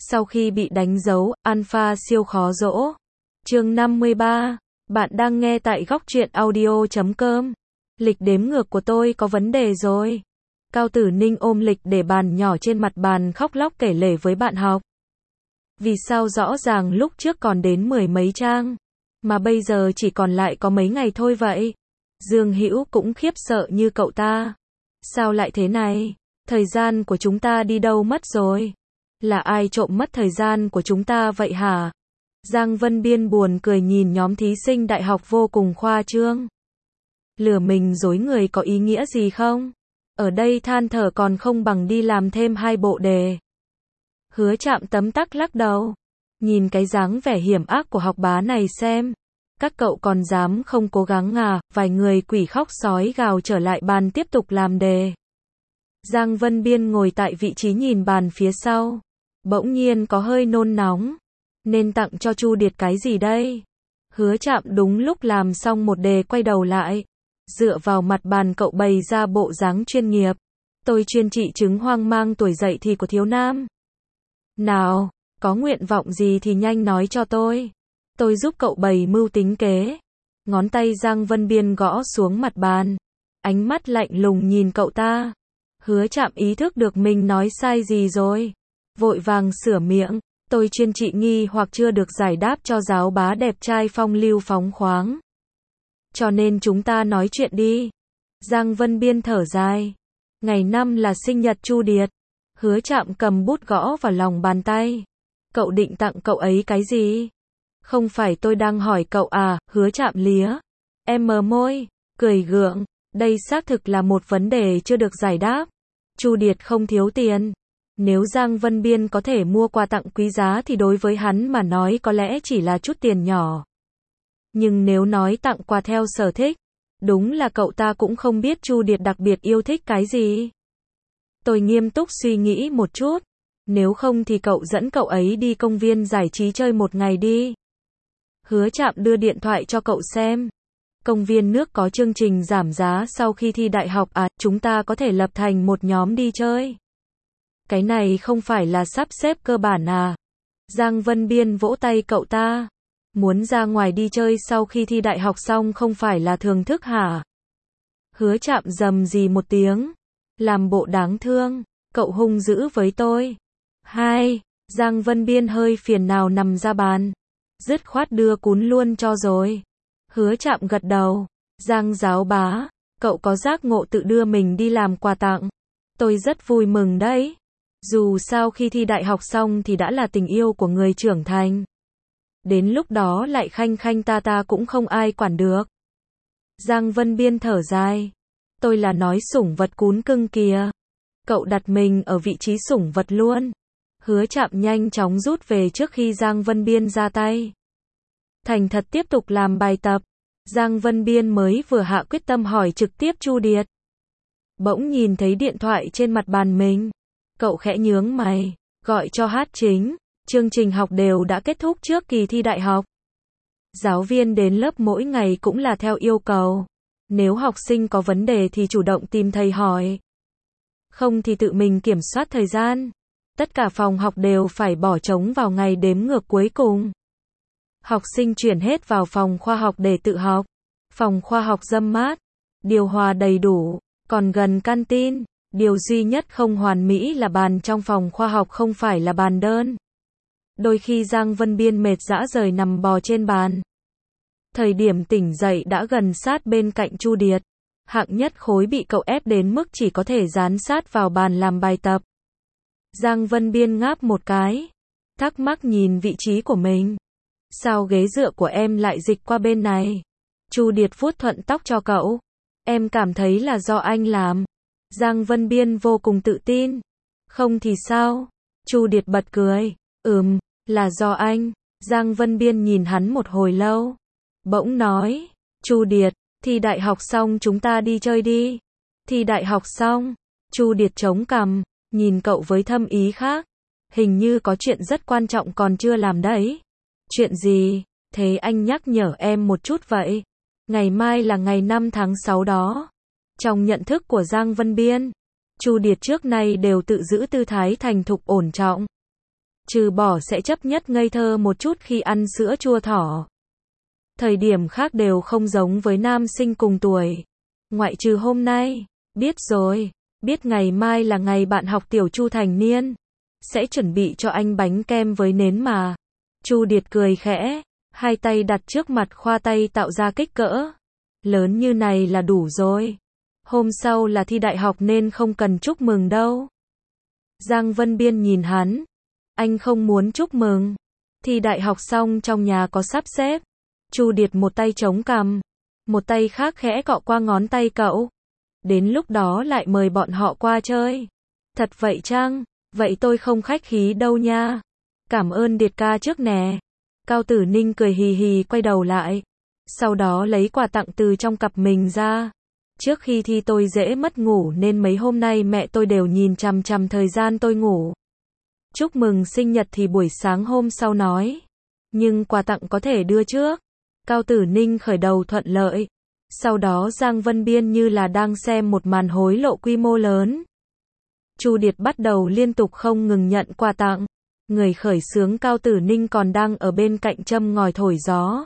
Sau khi bị đánh dấu, alpha siêu khó dỗ. Chương 53. Bạn đang nghe tại góc truyện audio.com. Lịch đếm ngược của tôi có vấn đề rồi. Cao Tử Ninh ôm lịch để bàn nhỏ trên mặt bàn khóc lóc kể lể với bạn học. Vì sao rõ ràng lúc trước còn đến 10 mấy trang, mà bây giờ chỉ còn lại có mấy ngày thôi vậy? Dương Hữu cũng khiếp sợ như cậu ta. Sao lại thế này? Thời gian của chúng ta đi đâu mất rồi? Là ai trộm mất thời gian của chúng ta vậy hả? Giang Vân Biên buồn cười nhìn nhóm thí sinh đại học vô cùng khoa trương. Lừa mình dối người có ý nghĩa gì không? Ở đây than thở còn không bằng đi làm thêm 2 bộ đề. Hứa Trạm tấm tắc lắc đầu. Nhìn cái dáng vẻ hiểm ác của học bá này xem. Các cậu còn dám không cố gắng à? Vài người quỷ khóc sói gào trở lại bàn tiếp tục làm đề. Giang Vân Biên ngồi tại vị trí nhìn bàn phía sau. Bỗng nhiên có hơi nôn nóng. Nên tặng cho Chu Điệt cái gì đây? Hứa Trạm đúng lúc làm xong một đề quay đầu lại. Dựa vào mặt bàn cậu bày ra bộ dáng chuyên nghiệp. Tôi chuyên trị chứng hoang mang tuổi dậy thì của thiếu nam. Nào, có nguyện vọng gì thì nhanh nói cho tôi. Tôi giúp cậu bày mưu tính kế. Ngón tay Giang Vân Biên gõ xuống mặt bàn. Ánh mắt lạnh lùng nhìn cậu ta. Hứa Trạm ý thức được mình nói sai gì rồi. Vội vàng sửa miệng. Tôi chuyên trị nghi hoặc chưa được giải đáp cho giáo bá đẹp trai phong lưu phóng khoáng. Cho nên chúng ta nói chuyện đi. Giang Vân Biên thở dài. Ngày 5 là sinh nhật Chu Điệt. Hứa Trạm cầm bút gõ vào lòng bàn tay. Cậu định tặng cậu ấy cái gì? Không phải tôi đang hỏi cậu à? Hứa Trạm lía. Em mờ môi, cười gượng. Đây xác thực là một vấn đề chưa được giải đáp. Chu Điệt không thiếu tiền. Nếu Giang Vân Biên có thể mua quà tặng quý giá thì đối với hắn mà nói có lẽ chỉ là chút tiền nhỏ. Nhưng nếu nói tặng quà theo sở thích, đúng là cậu ta cũng không biết Chu Điệt đặc biệt yêu thích cái gì. Tôi nghiêm túc suy nghĩ một chút. Nếu không thì cậu dẫn cậu ấy đi công viên giải trí chơi một ngày đi. Hứa Trạm đưa điện thoại cho cậu xem. Công viên nước có chương trình giảm giá sau khi thi đại học à? Chúng ta có thể lập thành một nhóm đi chơi. Cái này không phải là sắp xếp cơ bản à? Giang Vân Biên vỗ tay cậu ta. Muốn ra ngoài đi chơi sau khi thi đại học xong không phải là thưởng thức hả? Hứa Trạm rầm rì một tiếng. Làm bộ đáng thương. Cậu hung dữ với tôi. Hai. Giang Vân Biên hơi phiền nào nằm ra bàn. Dứt khoát đưa cún luôn cho rồi. Hứa Trạm gật đầu. Giang giáo bá. Cậu có giác ngộ tự đưa mình đi làm quà tặng. Tôi rất vui mừng đấy. Dù sao khi thi đại học xong thì đã là tình yêu của người trưởng thành. Đến lúc đó lại khanh khanh ta ta cũng không ai quản được. Giang Vân Biên thở dài. Tôi là nói sủng vật cún cưng kìa. Cậu đặt mình ở vị trí sủng vật luôn. Hứa Trạm nhanh chóng rút về trước khi Giang Vân Biên ra tay. Thành thật tiếp tục làm bài tập. Giang Vân Biên mới vừa hạ quyết tâm hỏi trực tiếp Chu Điệt. Bỗng nhìn thấy điện thoại trên mặt bàn mình. Cậu khẽ nhướng mày. Gọi cho Hát Chính. Chương trình học đều đã kết thúc trước kỳ thi đại học. Giáo viên đến lớp mỗi ngày cũng là theo yêu cầu. Nếu học sinh có vấn đề thì chủ động tìm thầy hỏi. Không thì tự mình kiểm soát thời gian. Tất cả phòng học đều phải bỏ trống vào ngày đếm ngược cuối cùng. Học sinh chuyển hết vào phòng khoa học để tự học. Phòng khoa học râm mát. Điều hòa đầy đủ. Còn gần canteen. Điều duy nhất không hoàn mỹ là bàn trong phòng khoa học không phải là bàn đơn. Đôi khi Giang Vân Biên mệt rã rời nằm bò trên bàn. Thời điểm tỉnh dậy đã gần sát bên cạnh Chu Điệt. Hạng nhất khối bị cậu ép đến mức chỉ có thể dán sát vào bàn làm bài tập. Giang Vân Biên ngáp một cái. Thắc mắc nhìn vị trí của mình. Sao ghế dựa của em lại dịch qua bên này? Chu Điệt vuốt thuận tóc cho cậu. Em cảm thấy là do anh làm. Giang Vân Biên vô cùng tự tin. Không thì sao? Chu Điệt bật cười. Là do anh. Giang Vân Biên nhìn hắn một hồi lâu. Bỗng nói. Chu Điệt, thi đại học xong chúng ta đi chơi đi. Thi đại học xong. Chu Điệt chống cằm. Nhìn cậu với thâm ý khác. Hình như có chuyện rất quan trọng còn chưa làm đấy. Chuyện gì? Thế anh nhắc nhở em một chút vậy. Ngày mai là ngày 5 tháng 6 đó. Trong nhận thức của Giang Vân Biên, Chu Điệt trước nay đều tự giữ tư thái thành thục ổn trọng. Trừ bỏ sẽ chấp nhất ngây thơ một chút khi ăn sữa chua thỏ. Thời điểm khác đều không giống với nam sinh cùng tuổi. Ngoại trừ hôm nay. Biết rồi, biết ngày mai là ngày bạn học tiểu Chu thành niên. Sẽ chuẩn bị cho anh bánh kem với nến mà. Chu Điệt cười khẽ, hai tay đặt trước mặt khoa tay tạo ra kích cỡ. Lớn như này là đủ rồi. Hôm sau là thi đại học nên không cần chúc mừng đâu. Giang Vân Biên nhìn hắn. Anh không muốn chúc mừng. Thi đại học xong trong nhà có sắp xếp. Chu Điệt một tay chống cằm, một tay khác khẽ cọ qua ngón tay cậu. Đến lúc đó lại mời bọn họ qua chơi. Thật vậy chăng? Vậy tôi không khách khí đâu nha. Cảm ơn Điệt ca trước nè. Cao Tử Ninh cười hì hì quay đầu lại. Sau đó lấy quà tặng từ trong cặp mình ra. Trước khi thi tôi dễ mất ngủ nên mấy hôm nay mẹ tôi đều nhìn chằm chằm thời gian tôi ngủ. Chúc mừng sinh nhật thì buổi sáng hôm sau nói. Nhưng quà tặng có thể đưa trước. Cao Tử Ninh khởi đầu thuận lợi. Sau đó Giang Vân Biên như là đang xem một màn hối lộ quy mô lớn. Chu Điệt bắt đầu liên tục không ngừng nhận quà tặng. Người khởi xướng Cao Tử Ninh còn đang ở bên cạnh châm ngòi thổi gió.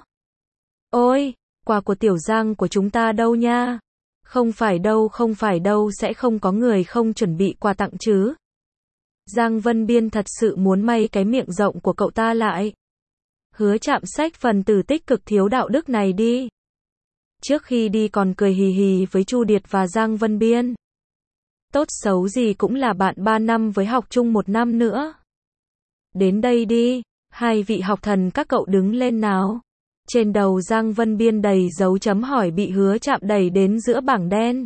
Ôi, quà của tiểu Giang của chúng ta đâu nha? Không phải đâu sẽ không có người không chuẩn bị quà tặng chứ. Giang Vân Biên thật sự muốn may cái miệng rộng của cậu ta lại. Hứa Trạm xách phần tử tích cực thiếu đạo đức này đi. Trước khi đi còn cười hì hì với Chu Điệt và Giang Vân Biên. Tốt xấu gì cũng là bạn 3 năm với học chung 1 năm nữa. Đến đây đi, hai vị học thần các cậu đứng lên nào. Trên đầu Giang Vân Biên đầy dấu chấm hỏi bị Hứa Trạm đẩy đến giữa bảng đen.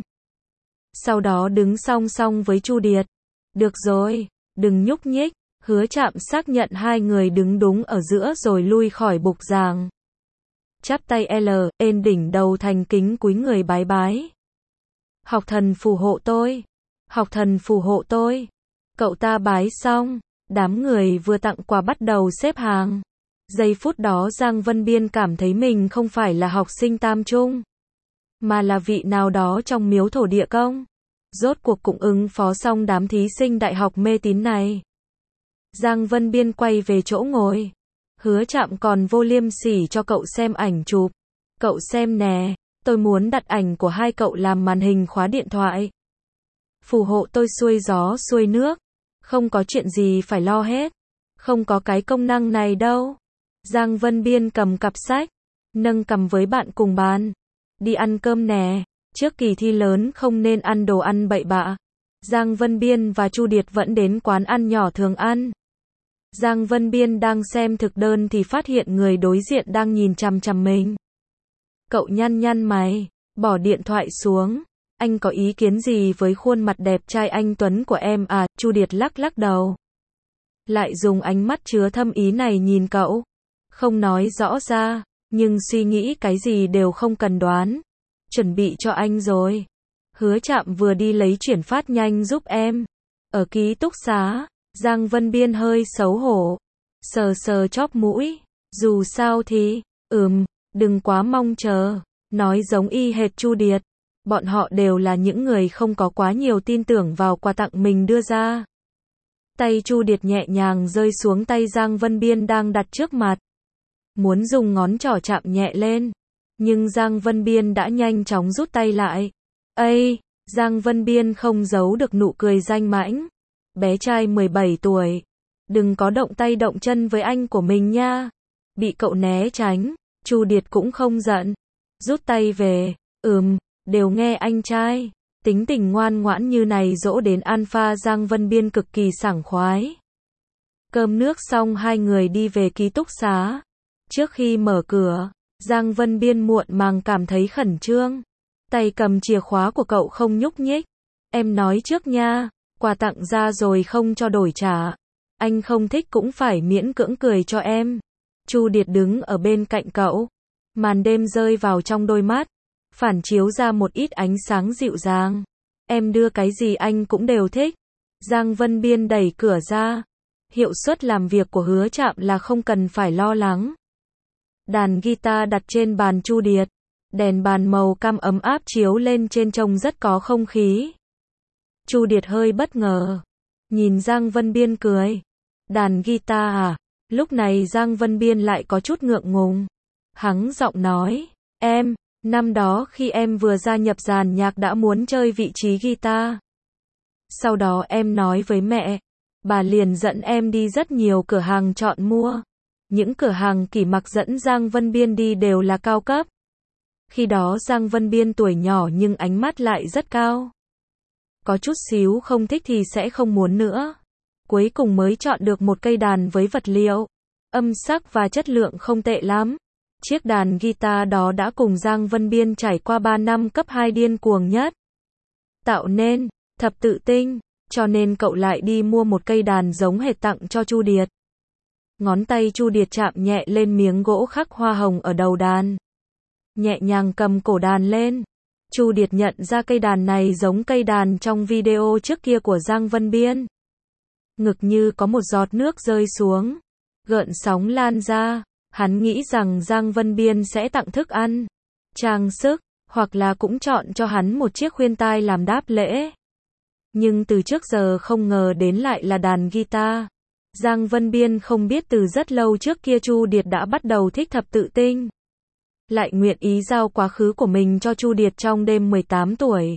Sau đó đứng song song với Chu Điệt. Được rồi, đừng nhúc nhích. Hứa Trạm xác nhận hai người đứng đúng ở giữa rồi lui khỏi bục giảng. Chắp tay lên đỉnh đầu thành kính cúi người bái bái. Học thần phù hộ tôi. Học thần phù hộ tôi. Cậu ta bái xong, đám người vừa tặng quà bắt đầu xếp hàng. Giây phút đó Giang Vân Biên cảm thấy mình không phải là học sinh tam trung, mà là vị nào đó trong miếu thổ địa công. Rốt cuộc cũng ứng phó xong đám thí sinh đại học mê tín này. Giang Vân Biên quay về chỗ ngồi. Hứa Trạm còn vô liêm sỉ cho cậu xem ảnh chụp. Cậu xem nè, tôi muốn đặt ảnh của hai cậu làm màn hình khóa điện thoại. Phù hộ tôi xuôi gió xuôi nước. Không có chuyện gì phải lo hết. Không có cái công năng này đâu. Giang Vân Biên cầm cặp sách, nâng cằm với bạn cùng bàn. Đi ăn cơm nè, trước kỳ thi lớn không nên ăn đồ ăn bậy bạ. Giang Vân Biên và Chu Điệt vẫn đến quán ăn nhỏ thường ăn. Giang Vân Biên đang xem thực đơn thì phát hiện người đối diện đang nhìn chằm chằm mình. Cậu nhăn nhăn mày, bỏ điện thoại xuống. Anh có ý kiến gì với khuôn mặt đẹp trai anh Tuấn của em à? Chu Điệt lắc lắc đầu. Lại dùng ánh mắt chứa thâm ý này nhìn cậu. Không nói rõ ra, nhưng suy nghĩ cái gì đều không cần đoán. Chuẩn bị cho anh rồi. Hứa Trạm vừa đi lấy chuyển phát nhanh giúp em. Ở ký túc xá, Giang Vân Biên hơi xấu hổ. Sờ sờ chóp mũi. Dù sao thì, đừng quá mong chờ. Nói giống y hệt Chu Điệt. Bọn họ đều là những người không có quá nhiều tin tưởng vào quà tặng mình đưa ra. Tay Chu Điệt nhẹ nhàng rơi xuống tay Giang Vân Biên đang đặt trước mặt. Muốn dùng ngón trỏ chạm nhẹ lên. Nhưng Giang Vân Biên đã nhanh chóng rút tay lại. Ây, Giang Vân Biên không giấu được nụ cười danh mãnh. Bé trai 17 tuổi. Đừng có động tay động chân với anh của mình nha. Bị cậu né tránh, Chu Điệt cũng không giận. Rút tay về, đều nghe anh trai. Tính tình ngoan ngoãn như này dỗ đến alpha Giang Vân Biên cực kỳ sảng khoái. Cơm nước xong hai người đi về ký túc xá. Trước khi mở cửa, Giang Vân Biên muộn màng cảm thấy khẩn trương. Tay cầm chìa khóa của cậu không nhúc nhích. Em nói trước nha, quà tặng ra rồi không cho đổi trả. Anh không thích cũng phải miễn cưỡng cười cho em. Chu Điệt đứng ở bên cạnh cậu. Màn đêm rơi vào trong đôi mắt, phản chiếu ra một ít ánh sáng dịu dàng. Em đưa cái gì anh cũng đều thích. Giang Vân Biên đẩy cửa ra. Hiệu suất làm việc của Hứa Trạm là không cần phải lo lắng. Đàn guitar đặt trên bàn Chu Điệt. Đèn bàn màu cam ấm áp chiếu lên trên trông rất có không khí. Chu Điệt hơi bất ngờ. Nhìn Giang Vân Biên cười. Đàn guitar à? Lúc này Giang Vân Biên lại có chút ngượng ngùng. Hắng giọng nói, em, năm đó khi em vừa gia nhập dàn nhạc đã muốn chơi vị trí guitar. Sau đó em nói với mẹ, bà liền dẫn em đi rất nhiều cửa hàng chọn mua. Những cửa hàng Kỷ Mặc dẫn Giang Vân Biên đi đều là cao cấp. Khi đó Giang Vân Biên tuổi nhỏ nhưng ánh mắt lại rất cao. Có chút xíu không thích thì sẽ không muốn nữa. Cuối cùng mới chọn được một cây đàn với vật liệu, âm sắc và chất lượng không tệ lắm. Chiếc đàn guitar đó đã cùng Giang Vân Biên trải qua 3 năm cấp 2 điên cuồng nhất. Tạo nên, thập tự tinh, cho nên cậu lại đi mua một cây đàn giống hệt tặng cho Chu Điệt. Ngón tay Chu Điệt chạm nhẹ lên miếng gỗ khắc hoa hồng ở đầu đàn. Nhẹ nhàng cầm cổ đàn lên. Chu Điệt nhận ra cây đàn này giống cây đàn trong video trước kia của Giang Vân Biên. Ngực như có một giọt nước rơi xuống. Gợn sóng lan ra. Hắn nghĩ rằng Giang Vân Biên sẽ tặng thức ăn, trang sức, hoặc là cũng chọn cho hắn một chiếc khuyên tai làm đáp lễ. Nhưng từ trước giờ không ngờ đến lại là đàn guitar. Giang Vân Biên không biết từ rất lâu trước kia Chu Điệt đã bắt đầu thích thập tự tinh. Lại nguyện ý giao quá khứ của mình cho Chu Điệt trong đêm 18 tuổi.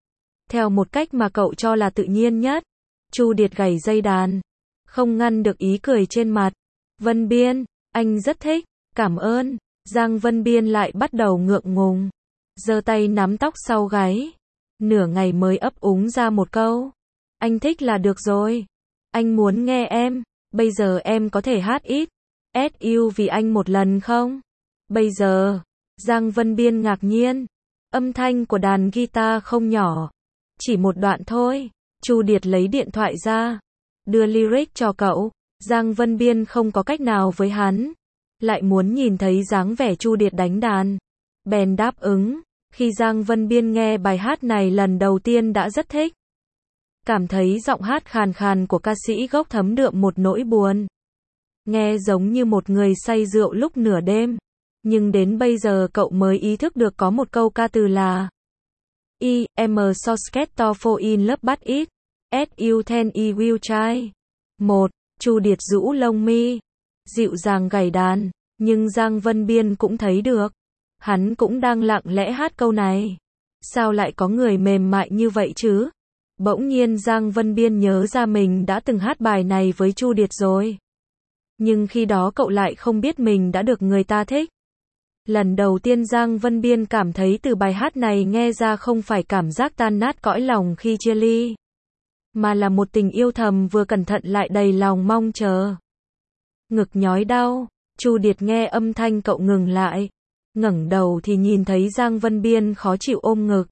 Theo một cách mà cậu cho là tự nhiên nhất. Chu Điệt gảy dây đàn. Không ngăn được ý cười trên mặt. Vân Biên, anh rất thích, cảm ơn. Giang Vân Biên lại bắt đầu ngượng ngùng. Giơ tay nắm tóc sau gáy. Nửa ngày mới ấp úng ra một câu. Anh thích là được rồi. Anh muốn nghe em. Bây giờ em có thể hát ít SU vì anh một lần không? Bây giờ, Giang Vân Biên ngạc nhiên. Âm thanh của đàn guitar không nhỏ. Chỉ một đoạn thôi. Chu Điệt lấy điện thoại ra. Đưa lyric cho cậu. Giang Vân Biên không có cách nào với hắn. Lại muốn nhìn thấy dáng vẻ Chu Điệt đánh đàn. Bèn đáp ứng. Khi Giang Vân Biên nghe bài hát này lần đầu tiên đã rất thích. Cảm thấy giọng hát khàn khàn của ca sĩ gốc thấm đượm một nỗi buồn. Nghe giống như một người say rượu lúc nửa đêm. Nhưng đến bây giờ cậu mới ý thức được có một câu ca từ là em so scared to fall in love but it you then I will try. 1. Chu Điệt rũ lông mi, dịu dàng gảy đàn, nhưng Giang Vân Biên cũng thấy được. Hắn cũng đang lặng lẽ hát câu này. Sao lại có người mềm mại như vậy chứ? Bỗng nhiên Giang Vân Biên nhớ ra mình đã từng hát bài này với Chu Điệt rồi. Nhưng khi đó cậu lại không biết mình đã được người ta thích. Lần đầu tiên Giang Vân Biên cảm thấy từ bài hát này nghe ra không phải cảm giác tan nát cõi lòng khi chia ly. Mà là một tình yêu thầm vừa cẩn thận lại đầy lòng mong chờ. Ngực nhói đau, Chu Điệt nghe âm thanh cậu ngừng lại. Ngẩng đầu thì nhìn thấy Giang Vân Biên khó chịu ôm ngực.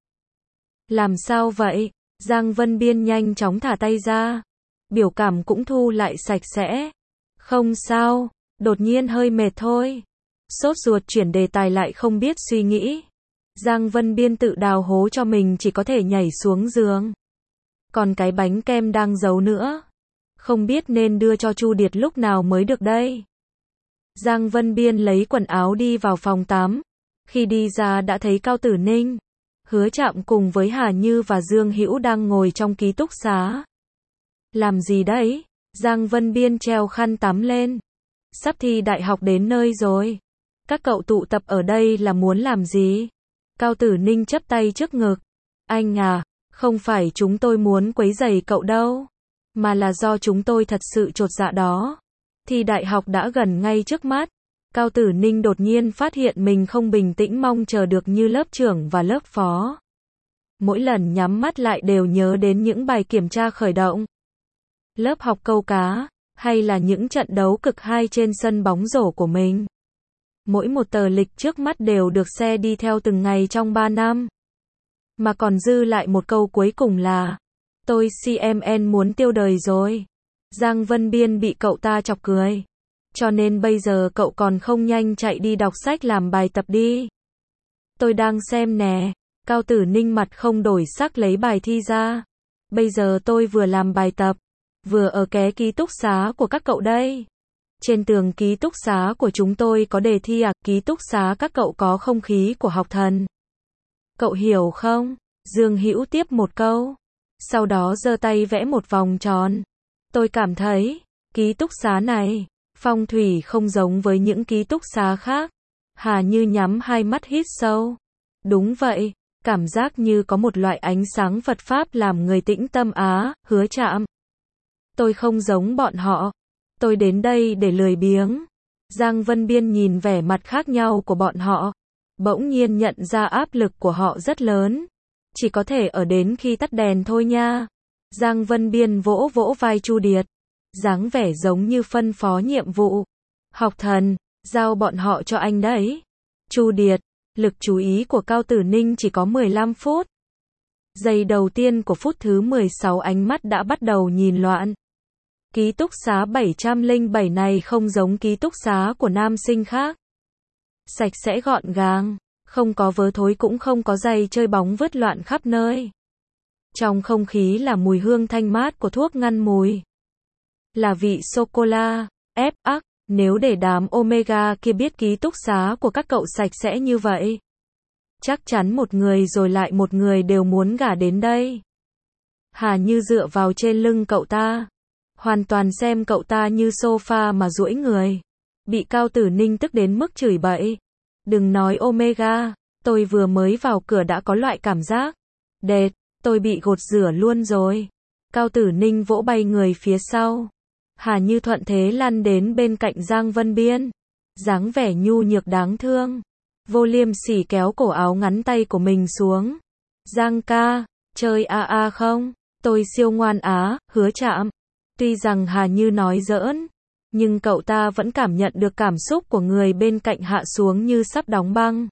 Làm sao vậy? Giang Vân Biên nhanh chóng thả tay ra. Biểu cảm cũng thu lại sạch sẽ. Không sao, đột nhiên hơi mệt thôi. Sốt ruột chuyển đề tài lại không biết suy nghĩ. Giang Vân Biên tự đào hố cho mình chỉ có thể nhảy xuống giường. Còn cái bánh kem đang giấu nữa. Không biết nên đưa cho Chu Điệt lúc nào mới được đây. Giang Vân Biên lấy quần áo đi vào phòng tắm. Khi đi ra đã thấy Cao Tử Ninh, Hứa Trạm cùng với Hà Như và Dương Hữu đang ngồi trong ký túc xá. Làm gì đấy? Giang Vân Biên treo khăn tắm lên. Sắp thi đại học đến nơi rồi. Các cậu tụ tập ở đây là muốn làm gì? Cao Tử Ninh chắp tay trước ngực. Anh à, không phải chúng tôi muốn quấy rầy cậu đâu. Mà là do chúng tôi thật sự chột dạ đó. Thi đại học đã gần ngay trước mắt. Cao Tử Ninh đột nhiên phát hiện mình không bình tĩnh mong chờ được như lớp trưởng và lớp phó. Mỗi lần nhắm mắt lại đều nhớ đến những bài kiểm tra khởi động. Lớp học câu cá, hay là những trận đấu cực hay trên sân bóng rổ của mình. Mỗi một tờ lịch trước mắt đều được xe đi theo từng ngày trong 3 năm. Mà còn dư lại một câu cuối cùng là tôi CMN muốn tiêu đời rồi. Giang Vân Biên bị cậu ta chọc cười. Cho nên bây giờ cậu còn không nhanh chạy đi đọc sách làm bài tập đi. Tôi đang xem nè. Cao Tử Ninh mặt không đổi sắc lấy bài thi ra. Bây giờ tôi vừa làm bài tập, vừa ở ké ký túc xá của các cậu đây. Trên tường ký túc xá của chúng tôi có đề thi à, ký túc xá các cậu có không khí của học thần. Cậu hiểu không? Dương Hữu tiếp một câu. Sau đó giơ tay vẽ một vòng tròn. Tôi cảm thấy, Ký túc xá này, phong thủy không giống với những ký túc xá khác. Hà Như nhắm hai mắt hít sâu. Đúng vậy, cảm giác như có một loại ánh sáng Phật Pháp làm người tĩnh tâm á, Hứa Trạm. Tôi không giống bọn họ. Tôi đến đây để lười biếng. Giang Vân Biên nhìn vẻ mặt khác nhau của bọn họ. Bỗng nhiên nhận ra áp lực của họ rất lớn. Chỉ có thể ở đến khi tắt đèn thôi nha. Giang Vân Biên vỗ vỗ vai Chu Điệt. Dáng vẻ giống như phân phó nhiệm vụ. Học thần, giao bọn họ cho anh đấy. Chu Điệt, lực chú ý của Cao Tử Ninh chỉ có 15 phút. Giây đầu tiên của phút thứ 16 ánh mắt đã bắt đầu nhìn loạn. Ký túc xá 707 này không giống ký túc xá của nam sinh khác. Sạch sẽ gọn gàng, không có vớ thối cũng không có giày chơi bóng vứt loạn khắp nơi. Trong không khí là mùi hương thanh mát của thuốc ngăn mùi. Là vị sô-cô-la, ép ắc, nếu để đám Omega kia biết ký túc xá của các cậu sạch sẽ như vậy. Chắc chắn một người rồi lại một người đều muốn gả đến đây. Hà Như dựa vào trên lưng cậu ta. Hoàn toàn xem cậu ta như sofa mà duỗi người. Bị Cao Tử Ninh tức đến mức chửi bậy. Đừng nói Omega, tôi vừa mới vào cửa đã có loại cảm giác. Đệt, tôi bị gột rửa luôn rồi. Cao Tử Ninh vỗ bay người phía sau. Hà Như thuận thế lăn đến bên cạnh Giang Vân Biên. Dáng vẻ nhu nhược đáng thương. Vô liêm sỉ kéo cổ áo ngắn tay của mình xuống. Giang ca, chơi a không? Tôi siêu ngoan á, Hứa Trạm. Tuy rằng Hà Như nói giỡn, nhưng cậu ta vẫn cảm nhận được cảm xúc của người bên cạnh hạ xuống như sắp đóng băng.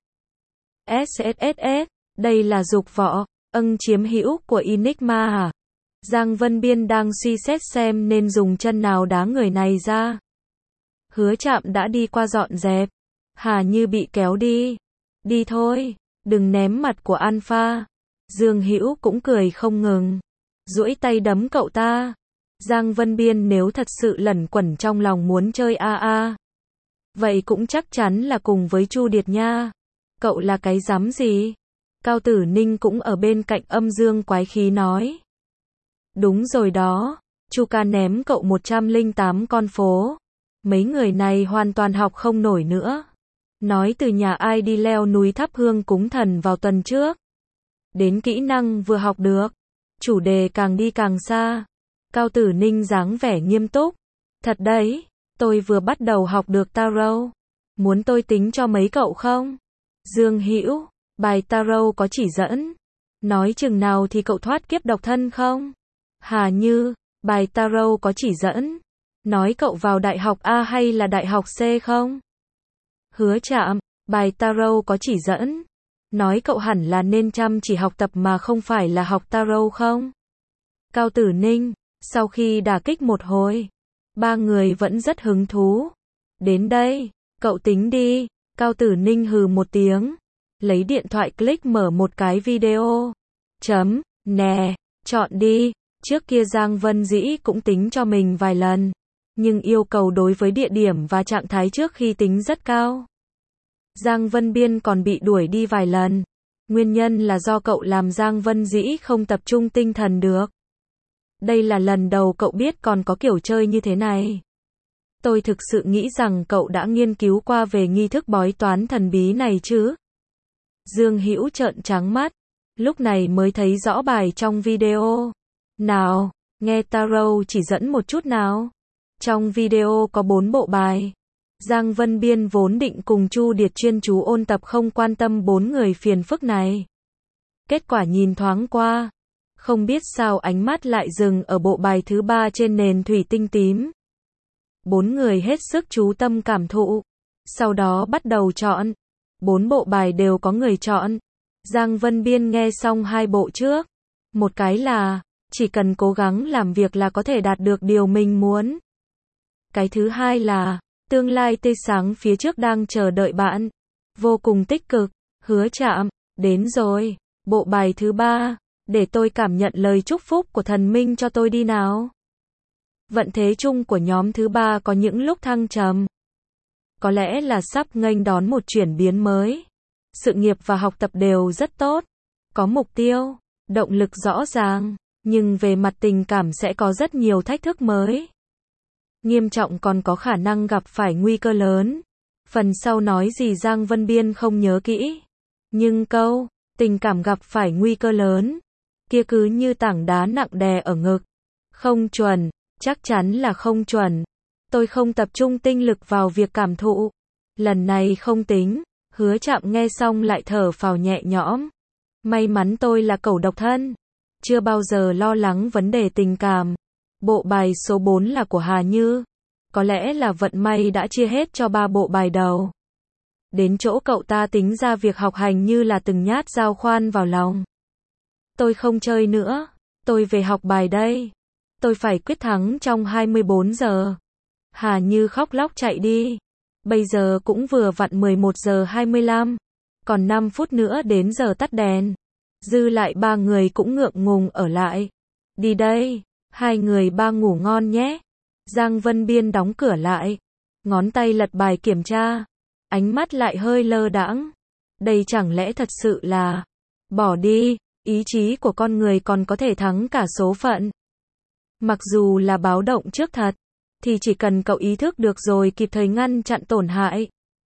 SSSS, đây là dục võ, chiếm hữu của Enigma hả? Giang Vân Biên đang suy xét xem nên dùng chân nào đá người này ra. Hứa Trạm đã đi qua dọn dẹp. Hà Như bị kéo đi. Đi thôi, đừng ném mặt của Alpha. Dương Hữu cũng cười không ngừng. Duỗi tay đấm cậu ta. Giang Vân Biên nếu thật sự lẩn quẩn trong lòng muốn chơi a, vậy cũng chắc chắn là cùng với Chu Điệt nha. Cậu là cái dám gì? Cao Tử Ninh cũng ở bên cạnh âm dương quái khí nói. Đúng rồi đó, Chu ca ném cậu 108 con phố. Mấy người này hoàn toàn học không nổi nữa. Nói từ nhà ai đi leo núi thắp hương cúng thần vào tuần trước. Đến kỹ năng vừa học được. Chủ đề càng đi càng xa. Cao Tử Ninh dáng vẻ nghiêm túc. Thật đấy, tôi vừa bắt đầu học được tarot. Muốn tôi tính cho mấy cậu không? Dương Hữu, bài tarot có chỉ dẫn. Nói chừng nào thì cậu thoát kiếp độc thân không? Hà Như, bài tarot có chỉ dẫn. Nói cậu vào đại học A hay là đại học C không? Hứa Trạm, bài tarot có chỉ dẫn. Nói cậu hẳn là nên chăm chỉ học tập mà không phải là học tarot không? Cao Tử Ninh, sau khi đả kích một hồi, ba người vẫn rất hứng thú. Đến đây, cậu tính đi. Cao Tử Ninh hừ một tiếng. Lấy điện thoại click mở một cái video. Nè, chọn đi. Trước kia Giang Vân Dĩ cũng tính cho mình vài lần. Nhưng yêu cầu đối với địa điểm và trạng thái trước khi tính rất cao. Giang Vân Biên còn bị đuổi đi vài lần. Nguyên nhân là do cậu làm Giang Vân Dĩ không tập trung tinh thần được. Đây là lần đầu cậu biết còn có kiểu chơi như thế này. Tôi thực sự nghĩ rằng cậu đã nghiên cứu qua về nghi thức bói toán thần bí này chứ. Dương Hữu trợn trắng mắt. Lúc này mới thấy rõ bài trong video. Nào, nghe tarot chỉ dẫn một chút nào. Trong video có 4 bộ bài. Giang Vân Biên vốn định cùng Chu Điệt chuyên chú ôn tập không quan tâm 4 người phiền phức này. Kết quả nhìn thoáng qua. Không biết sao ánh mắt lại dừng ở bộ bài thứ 3 trên nền thủy tinh tím. 4 người hết sức chú tâm cảm thụ. Sau đó bắt đầu chọn. 4 bộ bài đều có người chọn. Giang Vân Biên nghe xong 2 bộ trước. Một cái là, chỉ cần cố gắng làm việc là có thể đạt được điều mình muốn. Cái thứ hai là, tương lai tươi sáng phía trước đang chờ đợi bạn. Vô cùng tích cực. Hứa Trạm, đến rồi. Bộ bài thứ 3, để tôi cảm nhận lời chúc phúc của thần minh cho tôi đi nào. Vận thế chung của nhóm thứ 3 có những lúc thăng trầm. Có lẽ là sắp nghênh đón một chuyển biến mới. Sự nghiệp và học tập đều rất tốt. Có mục tiêu, động lực rõ ràng. Nhưng về mặt tình cảm sẽ có rất nhiều thách thức mới. nghiêm trọng còn có khả năng gặp phải nguy cơ lớn. Phần sau nói gì Giang Vân Biên không nhớ kỹ. Nhưng câu, tình cảm gặp phải nguy cơ lớn, kia cứ như tảng đá nặng đè ở ngực. Không chuẩn, chắc chắn là không chuẩn. Tôi không tập trung tinh lực vào việc cảm thụ. Lần này không tính, Hứa Trạm nghe xong lại thở phào nhẹ nhõm. May mắn tôi là cẩu độc thân. Chưa bao giờ lo lắng vấn đề tình cảm. Bộ bài số 4 là của Hà Như. Có lẽ là vận may đã chia hết cho 3 bộ bài đầu. Đến chỗ cậu ta tính ra việc học hành như là từng nhát dao khoan vào lòng. Tôi không chơi nữa. Tôi về học bài đây. Tôi phải quyết thắng trong 24 giờ. Hà Như khóc lóc chạy đi. Bây giờ cũng vừa vặn 11 giờ 25. Còn 5 phút nữa đến giờ tắt đèn. Dư lại 3 người cũng ngượng ngùng ở lại. Đi đây, 2 người 3 ngủ ngon nhé. Giang Vân Biên đóng cửa lại. Ngón tay lật bài kiểm tra. Ánh mắt lại hơi lơ đãng. Đây chẳng lẽ thật sự là... Bỏ đi, ý chí của con người còn có thể thắng cả số phận. Mặc dù là báo động trước thật, thì chỉ cần cậu ý thức được rồi kịp thời ngăn chặn tổn hại,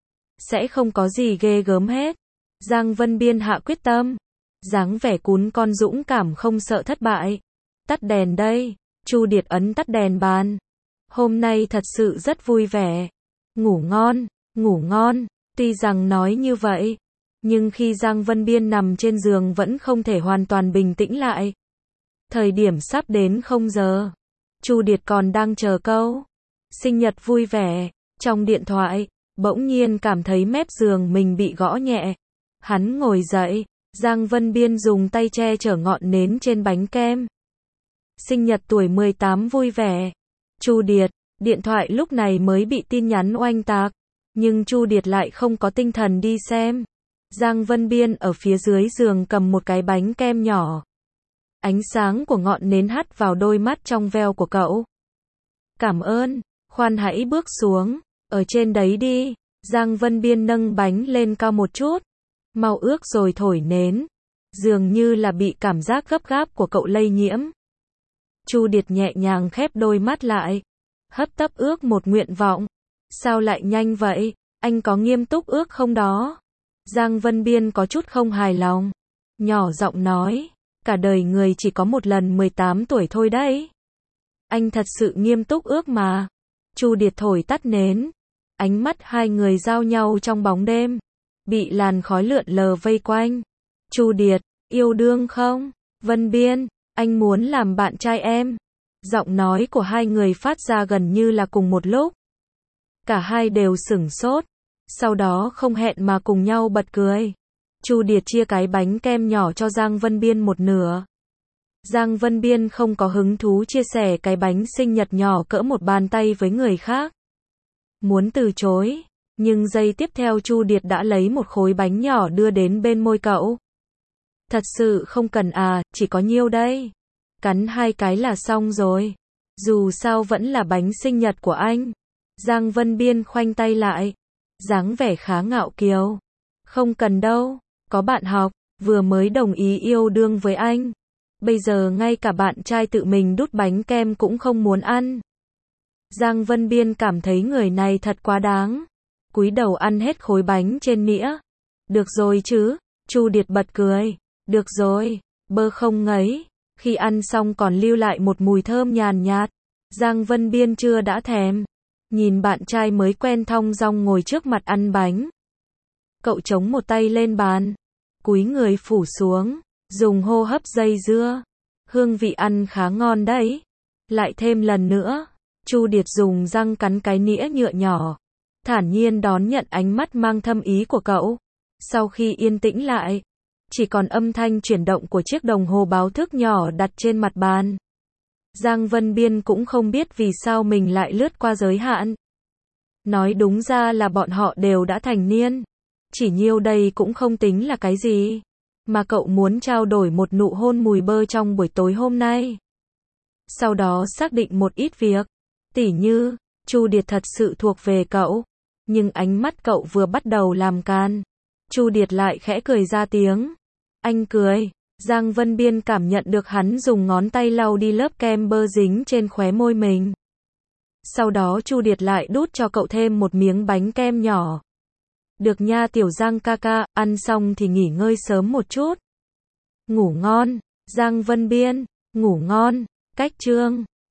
sẽ không có gì ghê gớm hết. Giang Vân Biên hạ quyết tâm. Dáng vẻ cún con dũng cảm không sợ thất bại. Tắt đèn đây. Chu Điệt ấn tắt đèn bàn. Hôm nay thật sự rất vui vẻ. Ngủ ngon, ngủ ngon. Tuy rằng nói như vậy, nhưng khi Giang Vân Biên nằm trên giường vẫn không thể hoàn toàn bình tĩnh lại. Thời điểm sắp đến 0 giờ. Chu Điệt còn đang chờ câu sinh nhật vui vẻ. Trong điện thoại, bỗng nhiên cảm thấy mép giường mình bị gõ nhẹ. Hắn ngồi dậy. Giang Vân Biên dùng tay che chở ngọn nến trên bánh kem. Sinh nhật tuổi 18 vui vẻ. Chu Điệt, điện thoại lúc này mới bị tin nhắn oanh tạc. Nhưng Chu Điệt lại không có tinh thần đi xem. Giang Vân Biên ở phía dưới giường cầm một cái bánh kem nhỏ. Ánh sáng của ngọn nến hắt vào đôi mắt trong veo của cậu. Cảm ơn, khoan hãy bước xuống. Ở trên đấy đi. Giang Vân Biên nâng bánh lên cao một chút. Mau ước rồi thổi nến. Dường như là bị cảm giác gấp gáp của cậu lây nhiễm. Chu Điệt nhẹ nhàng khép đôi mắt lại. Hấp tấp ước một nguyện vọng. Sao lại nhanh vậy? Anh có nghiêm túc ước không đó? Giang Vân Biên có chút không hài lòng. Nhỏ giọng nói. Cả đời người chỉ có một lần 18 tuổi thôi đấy. Anh thật sự nghiêm túc ước mà. Chu Điệt thổi tắt nến. Ánh mắt hai người giao nhau trong bóng đêm. Bị làn khói lượn lờ vây quanh. Chu Điệt, yêu đương không? Vân Biên, anh muốn làm bạn trai em. Giọng nói của hai người phát ra gần như là cùng một lúc. Cả hai đều sửng sốt. Sau đó không hẹn mà cùng nhau bật cười. Chu Điệt chia cái bánh kem nhỏ cho Giang Vân Biên một nửa. Giang Vân Biên không có hứng thú chia sẻ cái bánh sinh nhật nhỏ cỡ một bàn tay với người khác. Muốn từ chối. Nhưng giây tiếp theo Chu Điệt đã lấy một khối bánh nhỏ đưa đến bên môi cậu. Thật sự không cần à, chỉ có nhiêu đây. Cắn 2 cái là xong rồi. Dù sao vẫn là bánh sinh nhật của anh. Giang Vân Biên khoanh tay lại. Dáng vẻ khá ngạo kiều. Không cần đâu, có bạn học, vừa mới đồng ý yêu đương với anh. Bây giờ ngay cả bạn trai tự mình đút bánh kem cũng không muốn ăn. Giang Vân Biên cảm thấy người này thật quá đáng. Cúi đầu ăn hết khối bánh trên nĩa. Được rồi chứ, Chu Điệt bật cười. Được rồi, bơ không ngấy. Khi ăn xong còn lưu lại một mùi thơm nhàn nhạt. Giang Vân Biên chưa đã thèm. Nhìn bạn trai mới quen thong dong ngồi trước mặt ăn bánh. Cậu chống một tay lên bàn. Cúi người phủ xuống. Dùng hô hấp dây dưa. Hương vị ăn khá ngon đấy. Lại thêm lần nữa. Chu Điệt dùng răng cắn cái nĩa nhựa nhỏ. Thản nhiên đón nhận ánh mắt mang thâm ý của cậu. Sau khi yên tĩnh lại, chỉ còn âm thanh chuyển động của chiếc đồng hồ báo thức nhỏ đặt trên mặt bàn. Giang Vân Biên cũng không biết vì sao mình lại lướt qua giới hạn. Nói đúng ra là bọn họ đều đã thành niên. Chỉ nhiêu đây cũng không tính là cái gì. Mà cậu muốn trao đổi một nụ hôn mùi bơ trong buổi tối hôm nay. Sau đó xác định một ít việc. Tỉ như, Chu Điệt thật sự thuộc về cậu. Nhưng ánh mắt cậu vừa bắt đầu làm can. Chu Điệt lại khẽ cười ra tiếng. Anh cười. Giang Vân Biên cảm nhận được hắn dùng ngón tay lau đi lớp kem bơ dính trên khóe môi mình. Sau đó Chu Điệt lại đút cho cậu thêm một miếng bánh kem nhỏ. Được nha Tiểu Giang ca ca, ăn xong thì nghỉ ngơi sớm một chút. Ngủ ngon, Giang Vân Biên, ngủ ngon, cách chương.